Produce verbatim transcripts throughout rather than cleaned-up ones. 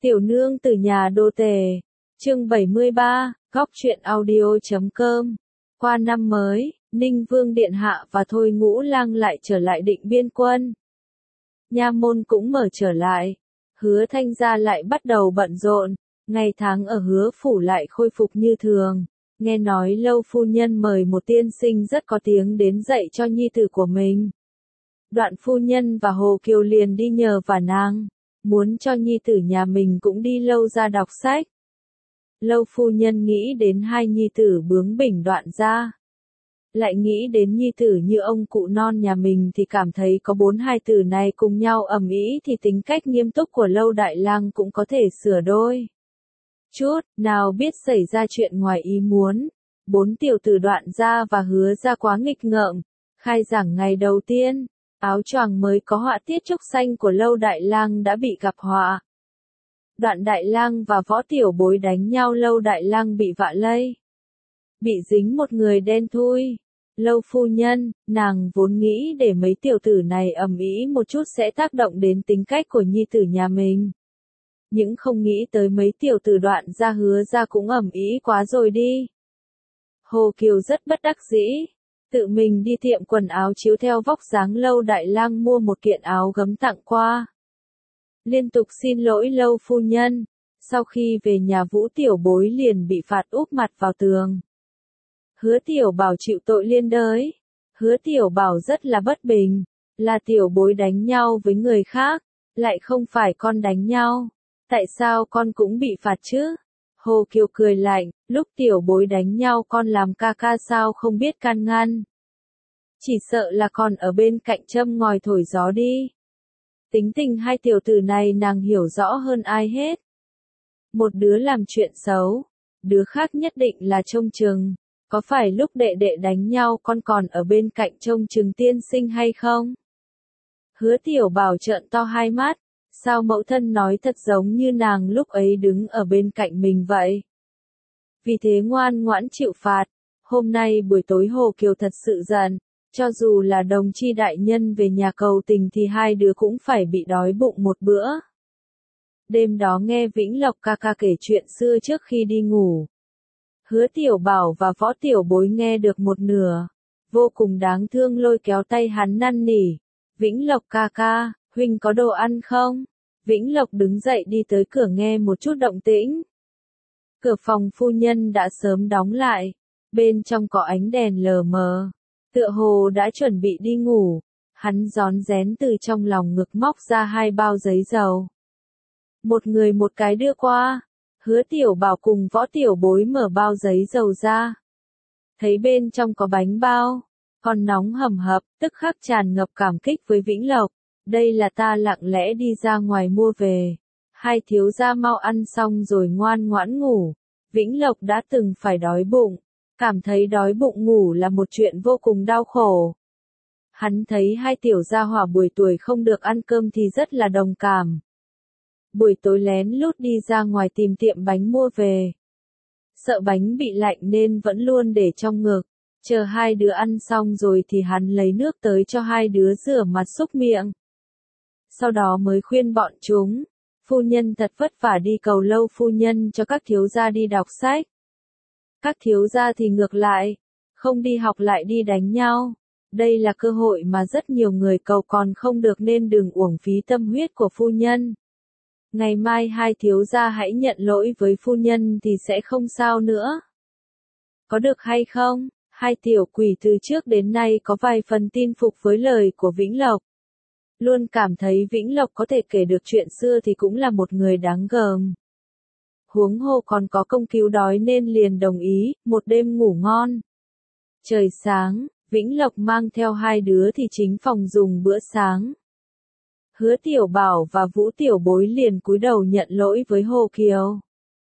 Tiểu nương từ nhà đô tề, chương bảy mươi ba, góc truyện audio chấm com. Qua năm mới, Ninh Vương Điện Hạ và Thôi Ngũ Lang lại trở lại Định Biên Quân. Nha môn cũng mở trở lại, Hứa Thanh gia lại bắt đầu bận rộn, ngày tháng ở Hứa phủ lại khôi phục như thường. Nghe nói Lâu phu nhân mời một tiên sinh rất có tiếng đến dạy cho nhi tử của mình. Đoạn phu nhân và Hồ Kiều liền đi nhờ vả nàng, muốn cho nhi tử nhà mình cũng đi Lâu ra đọc sách. Lâu phu nhân nghĩ đến hai nhi tử bướng bỉnh Đoạn gia, lại nghĩ đến nhi tử như ông cụ non nhà mình thì cảm thấy có bốn hai tử này cùng nhau ầm ĩ thì tính cách nghiêm túc của Lâu đại lang cũng có thể sửa đôi chút, nào biết xảy ra chuyện ngoài ý muốn. Bốn tiểu tử Đoạn gia và Hứa gia quá nghịch ngợm, khai giảng ngày đầu tiên, áo choàng mới có họa tiết trúc xanh của Lâu đại lang đã bị gặp họa. Đoạn đại lang và Võ tiểu bối đánh nhau, Lâu đại lang bị vạ lây, bị dính một người đen thui. Lâu phu nhân, nàng vốn nghĩ để mấy tiểu tử này ầm ĩ một chút sẽ tác động đến tính cách của nhi tử nhà mình. Nhưng không nghĩ tới mấy tiểu tử Đoạn gia Hứa gia cũng ầm ĩ quá rồi đi. Hồ Kiều rất bất đắc dĩ, tự mình đi tiệm quần áo chiếu theo vóc dáng Lâu đại lang mua một kiện áo gấm tặng qua. Liên tục xin lỗi Lâu phu nhân, sau khi về nhà Vũ tiểu bối liền bị phạt úp mặt vào tường. Hứa tiểu bảo chịu tội liên đới. Hứa tiểu bảo rất là bất bình, là tiểu bối đánh nhau với người khác, lại không phải con đánh nhau. Tại sao con cũng bị phạt chứ? Hồ Kiều cười lạnh, lúc tiểu bối đánh nhau con làm ca ca sao không biết can ngăn. Chỉ sợ là con ở bên cạnh châm ngòi thổi gió đi. Tính tình hai tiểu tử này nàng hiểu rõ hơn ai hết. Một đứa làm chuyện xấu, đứa khác nhất định là trông chừng. Có phải lúc đệ đệ đánh nhau con còn ở bên cạnh trông chừng tiên sinh hay không? Hứa tiểu bảo trợn to hai mắt, sao mẫu thân nói thật giống như nàng lúc ấy đứng ở bên cạnh mình vậy? Vì thế ngoan ngoãn chịu phạt. Hôm nay buổi tối Hồ Kiều thật sự giận, cho dù là đồng chi đại nhân về nhà cầu tình thì hai đứa cũng phải bị đói bụng một bữa. Đêm đó nghe Vĩnh Lộc ca ca kể chuyện xưa trước khi đi ngủ. Hứa tiểu bảo và Võ tiểu bối nghe được một nửa, vô cùng đáng thương lôi kéo tay hắn năn nỉ. Vĩnh Lộc ca ca, huynh có đồ ăn không? Vĩnh Lộc đứng dậy đi tới cửa nghe một chút động tĩnh. Cửa phòng phu nhân đã sớm đóng lại, bên trong có ánh đèn lờ mờ, tựa hồ đã chuẩn bị đi ngủ. Hắn rón rén từ trong lòng ngực móc ra hai bao giấy dầu. Một người một cái đưa qua. Hứa tiểu bảo cùng Võ tiểu bối mở bao giấy dầu ra. Thấy bên trong có bánh bao, còn nóng hầm hập, tức khắc tràn ngập cảm kích với Vĩnh Lộc. Đây là ta lặng lẽ đi ra ngoài mua về. Hai thiếu gia mau ăn xong rồi ngoan ngoãn ngủ. Vĩnh Lộc đã từng phải đói bụng, cảm thấy đói bụng ngủ là một chuyện vô cùng đau khổ. Hắn thấy hai tiểu gia hỏa buổi tuổi không được ăn cơm thì rất là đồng cảm. Buổi tối lén lút đi ra ngoài tìm tiệm bánh mua về. Sợ bánh bị lạnh nên vẫn luôn để trong ngực, chờ hai đứa ăn xong rồi thì hắn lấy nước tới cho hai đứa rửa mặt súc miệng. Sau đó mới khuyên bọn chúng, phu nhân thật vất vả đi cầu Lâu phu nhân cho các thiếu gia đi đọc sách. Các thiếu gia thì ngược lại, không đi học lại đi đánh nhau. Đây là cơ hội mà rất nhiều người cầu còn không được nên đừng uổng phí tâm huyết của phu nhân. Ngày mai hai thiếu gia hãy nhận lỗi với phu nhân thì sẽ không sao nữa. Có được hay không? Hai tiểu quỷ từ trước đến nay có vài phần tin phục với lời của Vĩnh Lộc. Luôn cảm thấy Vĩnh Lộc có thể kể được chuyện xưa thì cũng là một người đáng gờm. Huống hồ còn có công cứu đói nên liền đồng ý, một đêm ngủ ngon. Trời sáng, Vĩnh Lộc mang theo hai đứa thì chính phòng dùng bữa sáng. Hứa tiểu bảo và Vũ tiểu bối liền cúi đầu nhận lỗi với Hồ Kiều.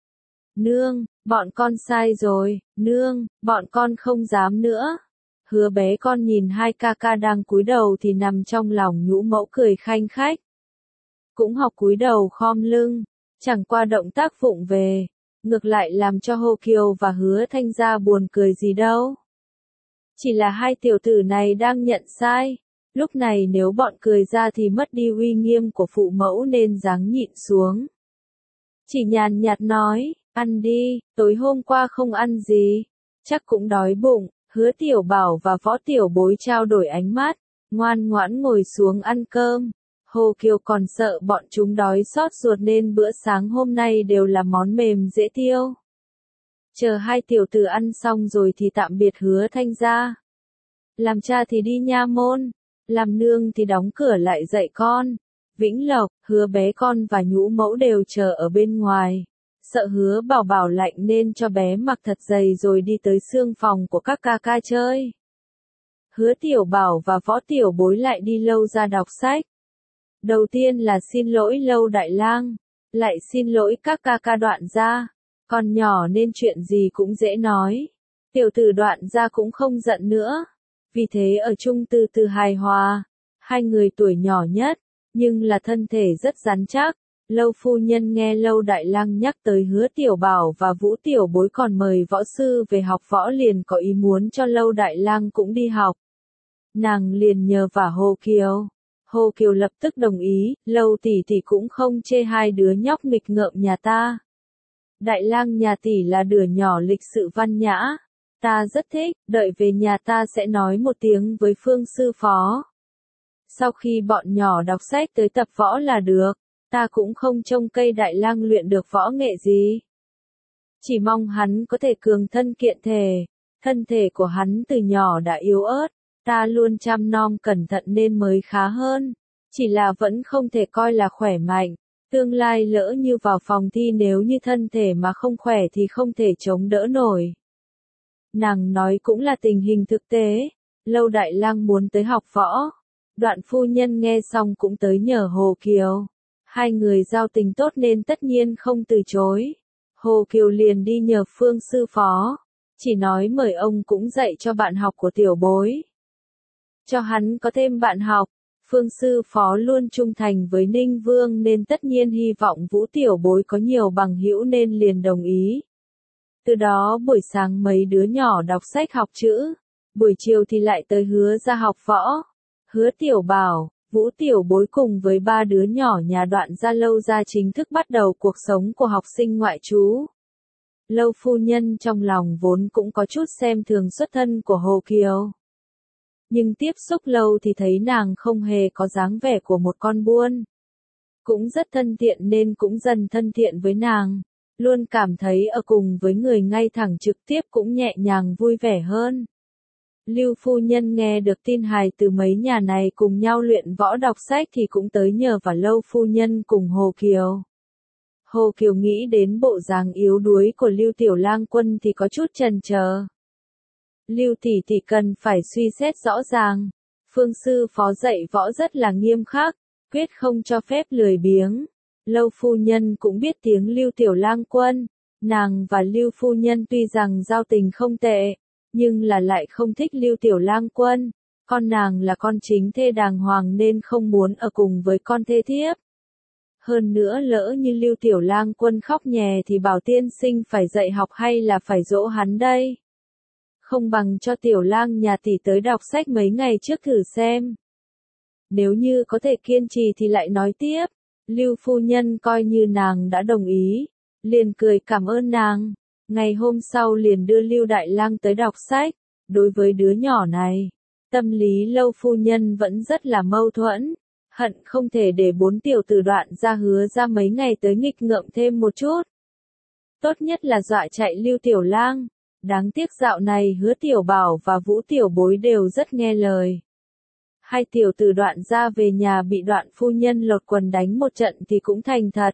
Nương, bọn con sai rồi, nương, bọn con không dám nữa. Hứa bé con nhìn hai ca ca đang cúi đầu thì nằm trong lòng nhũ mẫu cười khanh khách. Cũng học cúi đầu khom lưng, chẳng qua động tác vụng về, ngược lại làm cho Hồ Kiều và Hứa Thanh gia buồn cười gì đâu. Chỉ là hai tiểu tử này đang nhận sai. Lúc này nếu bọn cười ra thì mất đi uy nghiêm của phụ mẫu nên ráng nhịn xuống. chỉ nhàn nhạt nói, ăn đi, tối hôm qua không ăn gì, chắc cũng đói bụng. Hứa Tiểu Bảo và Võ Tiểu Bối trao đổi ánh mắt, ngoan ngoãn ngồi xuống ăn cơm. Hồ Kiều còn sợ bọn chúng đói xót ruột nên bữa sáng hôm nay đều là món mềm dễ tiêu. Chờ hai tiểu tử ăn xong rồi thì tạm biệt Hứa Thanh gia. Làm cha thì đi nha môn, làm nương thì đóng cửa lại dạy con. Vĩnh Lộc, Hứa bé con và Nhũ Mẫu đều chờ ở bên ngoài. Sợ Hứa Bảo Bảo lạnh nên cho bé mặc thật dày rồi đi tới xương phòng của các ca ca chơi. Hứa Tiểu Bảo và Võ Tiểu Bối lại đi Lâu ra đọc sách. Đầu tiên là xin lỗi Lâu Đại Lang, lại xin lỗi các ca ca Đoạn gia. Còn nhỏ nên chuyện gì cũng dễ nói. Tiểu tử Đoạn gia cũng không giận nữa. Vì thế ở chung từ từ hài hòa. Hai người tuổi nhỏ nhất, nhưng là thân thể rất rắn chắc. Lâu phu nhân nghe Lâu Đại Lang nhắc tới Hứa Tiểu Bảo và Vũ Tiểu Bối còn mời võ sư về học võ liền có ý muốn cho Lâu Đại Lang cũng đi học. Nàng liền nhờ vả Hồ Kiều. Hồ Kiều lập tức đồng ý, Lâu tỷ tỷ cũng không chê hai đứa nhóc nghịch ngợm nhà ta. Đại Lang nhà tỷ là đứa nhỏ lịch sự văn nhã, ta rất thích, đợi về nhà ta sẽ nói một tiếng với Phương sư phó. Sau khi bọn nhỏ đọc sách tới tập võ là được, ta cũng không trông cây Đại Lang luyện được võ nghệ gì. Chỉ mong hắn có thể cường thân kiện thể, thân thể của hắn từ nhỏ đã yếu ớt, ta luôn chăm nom cẩn thận nên mới khá hơn, chỉ là vẫn không thể coi là khỏe mạnh. Tương lai lỡ như vào phòng thi nếu như thân thể mà không khỏe thì không thể chống đỡ nổi. Nàng nói cũng là tình hình thực tế, Lâu Đại Lang muốn tới học võ. Đoạn phu nhân nghe xong cũng tới nhờ Hồ Kiều. Hai người giao tình tốt nên tất nhiên không từ chối. Hồ Kiều liền đi nhờ Phương sư phó, chỉ nói mời ông cũng dạy cho bạn học của Tiểu Bối. Cho hắn có thêm bạn học. Phương sư phó luôn trung thành với Ninh Vương nên tất nhiên hy vọng Vũ Tiểu Bối có nhiều bằng hữu nên liền đồng ý. Từ đó buổi sáng mấy đứa nhỏ đọc sách học chữ, buổi chiều thì lại tới Hứa ra học võ. Hứa Tiểu Bảo, Vũ Tiểu Bối cùng với ba đứa nhỏ nhà Đoạn gia Lâu ra chính thức bắt đầu cuộc sống của học sinh ngoại trú. Lâu phu nhân trong lòng vốn cũng có chút xem thường xuất thân của Hồ Kiều. Nhưng tiếp xúc lâu thì thấy nàng không hề có dáng vẻ của một con buôn. Cũng rất thân thiện nên cũng dần thân thiện với nàng. Luôn cảm thấy ở cùng với người ngay thẳng trực tiếp cũng nhẹ nhàng vui vẻ hơn. Lưu phu nhân nghe được tin hài từ mấy nhà này cùng nhau luyện võ đọc sách thì cũng tới nhờ vào Lâu phu nhân cùng Hồ Kiều. Hồ Kiều nghĩ đến bộ dáng yếu đuối của Lưu Tiểu Lang Quân thì có chút chần chờ. Lưu tỷ tỷ cần phải suy xét rõ ràng. Phương sư phó dạy võ rất là nghiêm khắc, quyết không cho phép lười biếng. Lâu phu nhân cũng biết tiếng Lưu Tiểu Lang Quân. Nàng và Lưu phu nhân tuy rằng giao tình không tệ, nhưng là lại không thích Lưu Tiểu Lang Quân. Con nàng là con chính thê đàng hoàng nên không muốn ở cùng với con thê thiếp. Hơn nữa lỡ như Lưu Tiểu Lang Quân khóc nhè thì bảo tiên sinh phải dạy học hay là phải dỗ hắn đây. Không bằng cho Tiểu Lang nhà tỷ tới đọc sách mấy ngày trước thử xem. Nếu như có thể kiên trì thì lại nói tiếp. Lưu phu nhân coi như nàng đã đồng ý, liền cười cảm ơn nàng. Ngày hôm sau liền đưa Lưu Đại Lang tới đọc sách. Đối với đứa nhỏ này, tâm lý Lâu phu nhân vẫn rất là mâu thuẫn, hận không thể để bốn tiểu tử Đoạn ra Hứa ra mấy ngày tới nghịch ngợm thêm một chút. Tốt nhất là dọa chạy Lưu Tiểu Lang. Đáng tiếc dạo này Hứa Tiểu Bảo và Vũ Tiểu Bối đều rất nghe lời. Hai tiểu tử Đoạn ra về nhà bị Đoạn phu nhân lột quần đánh một trận thì cũng thành thật.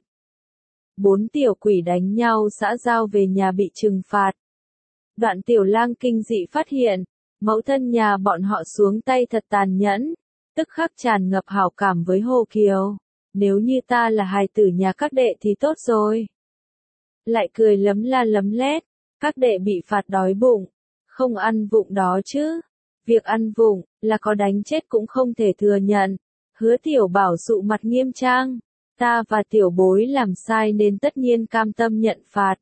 Bốn tiểu quỷ đánh nhau xã giao về nhà bị trừng phạt. Đoạn Tiểu Lang kinh dị phát hiện, mẫu thân nhà bọn họ xuống tay thật tàn nhẫn, tức khắc tràn ngập hảo cảm với Hồ Kiều. Nếu như ta là hài tử nhà các đệ thì tốt rồi. Lại cười lấm la lấm lét. Các đệ bị phạt đói bụng, không ăn vụng đó chứ. Việc ăn vụng, là có đánh chết cũng không thể thừa nhận. Hứa Tiểu Bảo sụ mặt nghiêm trang. Ta và Tiểu Bối làm sai nên tất nhiên cam tâm nhận phạt.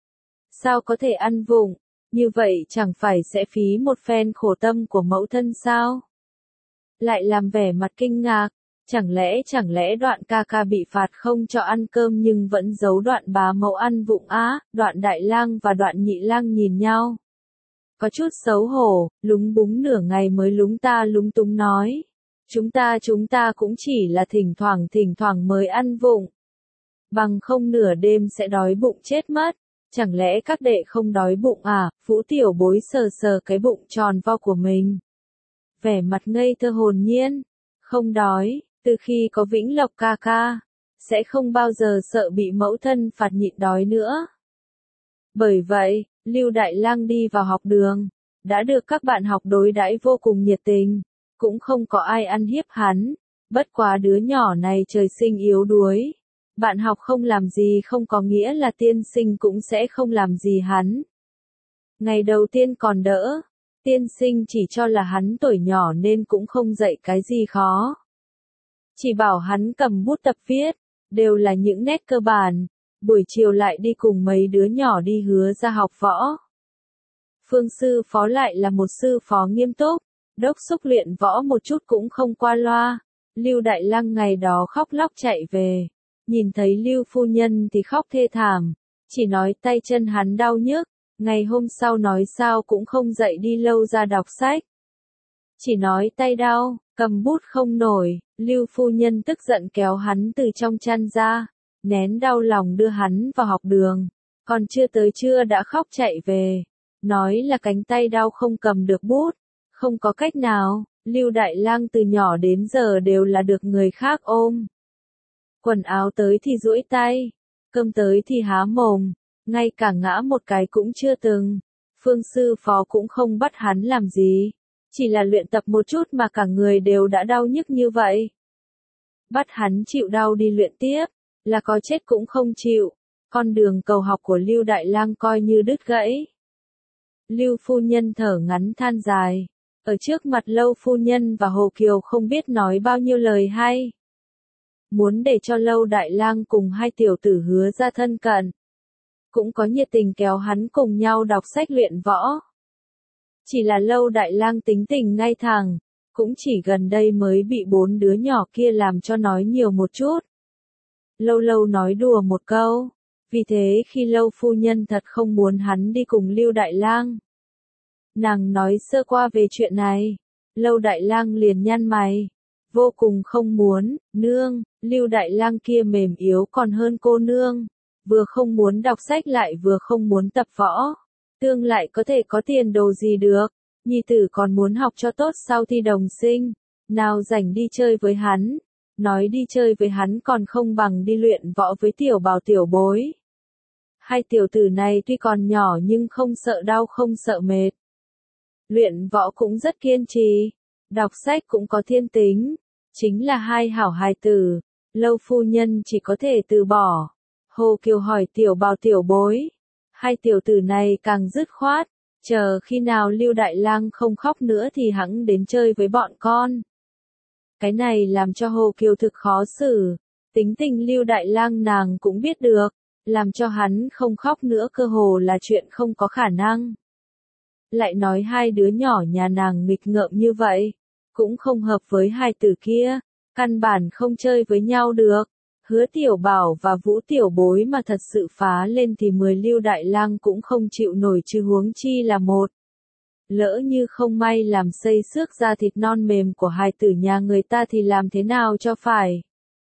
Sao có thể ăn vụng, như vậy chẳng phải sẽ phí một phen khổ tâm của mẫu thân sao? Lại làm vẻ mặt kinh ngạc, Chẳng lẽ chẳng lẽ Đoạn ca ca bị phạt không cho ăn cơm nhưng vẫn giấu Đoạn bá mẫu ăn vụng á? Đoạn đại lang và Đoạn nhị lang nhìn nhau. Có chút xấu hổ, lúng búng nửa ngày mới lúng ta lúng túng nói. Chúng ta chúng ta cũng chỉ là thỉnh thoảng thỉnh thoảng mới ăn vụng. Bằng không nửa đêm sẽ đói bụng chết mất. Chẳng lẽ các đệ không đói bụng à? Vũ tiểu bối sờ sờ cái bụng tròn vo của mình. Vẻ mặt ngây thơ hồn nhiên. Không đói, từ khi có Vĩnh Lộc ca ca, sẽ không bao giờ sợ bị mẫu thân phạt nhịn đói nữa. Bởi vậy, Lưu Đại Lang đi vào học đường, đã được các bạn học đối đãi vô cùng nhiệt tình, cũng không có ai ăn hiếp hắn, bất quá đứa nhỏ này trời sinh yếu đuối. Bạn học không làm gì không có nghĩa là tiên sinh cũng sẽ không làm gì hắn. Ngày đầu tiên còn đỡ, tiên sinh chỉ cho là hắn tuổi nhỏ nên cũng không dạy cái gì khó. Chỉ bảo hắn cầm bút tập viết, đều là những nét cơ bản, buổi chiều lại đi cùng mấy đứa nhỏ đi Hứa ra học võ. Phương sư phó lại là một sư phó nghiêm túc, đốc xúc luyện võ một chút cũng không qua loa. Lưu Đại Lang ngày đó khóc lóc chạy về, nhìn thấy Lưu phu nhân thì khóc thê thảm, chỉ nói tay chân hắn đau nhức, ngày hôm sau nói sao cũng không dậy đi lâu ra đọc sách. Chỉ nói tay đau, cầm bút không nổi, Lưu phu nhân tức giận kéo hắn từ trong chăn ra, nén đau lòng đưa hắn vào học đường, còn chưa tới trưa đã khóc chạy về, nói là cánh tay đau không cầm được bút, không có cách nào, Lưu Đại Lang từ nhỏ đến giờ đều là được người khác ôm. Quần áo tới thì duỗi tay, cơm tới thì há mồm, ngay cả ngã một cái cũng chưa từng. Phương sư phó cũng không bắt hắn làm gì, chỉ là luyện tập một chút mà cả người đều đã đau nhức như vậy. Bắt hắn chịu đau đi luyện tiếp, là có chết cũng không chịu. Con đường cầu học của Lưu Đại Lang coi như đứt gãy. Lưu phu nhân thở ngắn than dài, ở trước mặt Lâu phu nhân và Hồ Kiều không biết nói bao nhiêu lời hay. Muốn để cho Lâu Đại Lang cùng hai tiểu tử Hứa ra thân cận, cũng có nhiệt tình kéo hắn cùng nhau đọc sách luyện võ. Chỉ là Lâu Đại Lang tính tình ngay thẳng, cũng chỉ gần đây mới bị bốn đứa nhỏ kia làm cho nói nhiều một chút. Lâu lâu nói đùa một câu, vì thế khi Lâu phu nhân thật không muốn hắn đi cùng Lưu Đại Lang. Nàng nói sơ qua về chuyện này, Lâu Đại Lang liền nhăn mày, vô cùng không muốn. Nương, Lưu Đại Lang kia mềm yếu còn hơn cô nương, vừa không muốn đọc sách lại vừa không muốn tập võ, tương lại có thể có tiền đồ gì được, nhi tử còn muốn học cho tốt sau thi đồng sinh, nào rảnh đi chơi với hắn, nói đi chơi với hắn còn không bằng đi luyện võ với tiểu bảo tiểu bối. Hai tiểu tử này tuy còn nhỏ nhưng không sợ đau không sợ mệt. Luyện võ cũng rất kiên trì, đọc sách cũng có thiên tính, chính là hai hảo hài tử, Lâu phu nhân chỉ có thể từ bỏ. Hồ Kiều hỏi tiểu bảo tiểu bối, hai tiểu tử này càng dứt khoát, chờ khi nào Lưu Đại Lang không khóc nữa thì hẵng đến chơi với bọn con. Cái này làm cho Hồ Kiều thực khó xử, tính tình Lưu Đại Lang nàng cũng biết được, làm cho hắn không khóc nữa cơ hồ là chuyện không có khả năng. Lại nói hai đứa nhỏ nhà nàng nghịch ngợm như vậy, cũng không hợp với hai tử kia, căn bản không chơi với nhau được. Hứa Tiểu Bảo và Vũ Tiểu Bối mà thật sự phá lên thì mười Lưu Đại Lang cũng không chịu nổi chứ huống chi là một. Lỡ như không may làm xây xước da thịt non mềm của hai tử nhà người ta thì làm thế nào cho phải.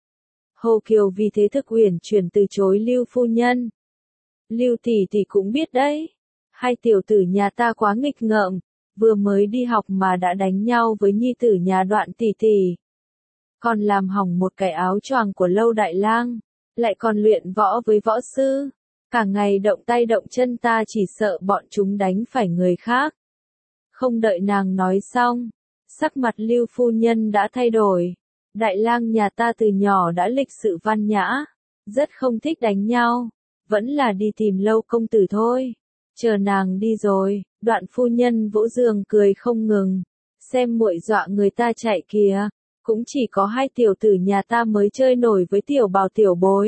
Hồ Kiều vì thế thực uyển chuyển từ chối Lưu phu nhân. Lưu tỷ tỷ cũng biết đấy, hai tiểu tử nhà ta quá nghịch ngợm, vừa mới đi học mà đã đánh nhau với nhi tử nhà Đoạn tỷ tỷ. Còn làm hỏng một cái áo choàng của Lâu Đại Lang, lại còn luyện võ với võ sư, cả ngày động tay động chân ta chỉ sợ bọn chúng đánh phải người khác. Không đợi nàng nói xong, sắc mặt Lưu phu nhân đã thay đổi. Đại Lang nhà ta từ nhỏ đã lịch sự văn nhã, rất không thích đánh nhau, vẫn là đi tìm Lâu công tử thôi. Chờ nàng đi rồi, Đoạn phu nhân vỗ giường cười không ngừng, xem muội dọa người ta chạy kìa. Cũng chỉ có hai tiểu tử nhà ta mới chơi nổi với tiểu bảo tiểu bối.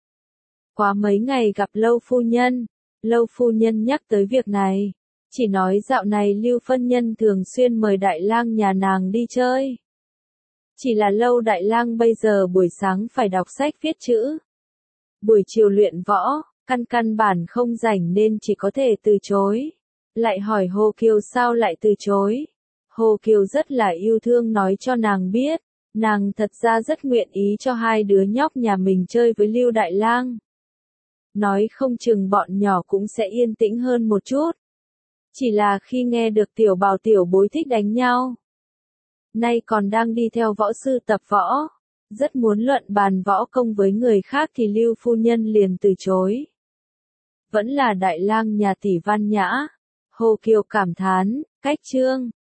Quá mấy ngày gặp Lâu phu nhân, Lâu phu nhân nhắc tới việc này, chỉ nói dạo này Lưu phân nhân thường xuyên mời Đại Lang nhà nàng đi chơi. Chỉ là Lâu Đại Lang bây giờ buổi sáng phải đọc sách viết chữ, buổi chiều luyện võ, căn căn bản không rảnh nên chỉ có thể từ chối. Lại hỏi Hồ Kiều sao lại từ chối. Hồ Kiều rất là yêu thương nói cho nàng biết, nàng thật ra rất nguyện ý cho hai đứa nhóc nhà mình chơi với Lưu Đại Lang. Nói không chừng bọn nhỏ cũng sẽ yên tĩnh hơn một chút. Chỉ là khi nghe được tiểu bảo tiểu bối thích đánh nhau, nay còn đang đi theo võ sư tập võ, rất muốn luận bàn võ công với người khác thì Lưu phu nhân liền từ chối. Vẫn là Đại Lang nhà tỷ văn nhã. Hồ Kiều cảm thán, cách trương.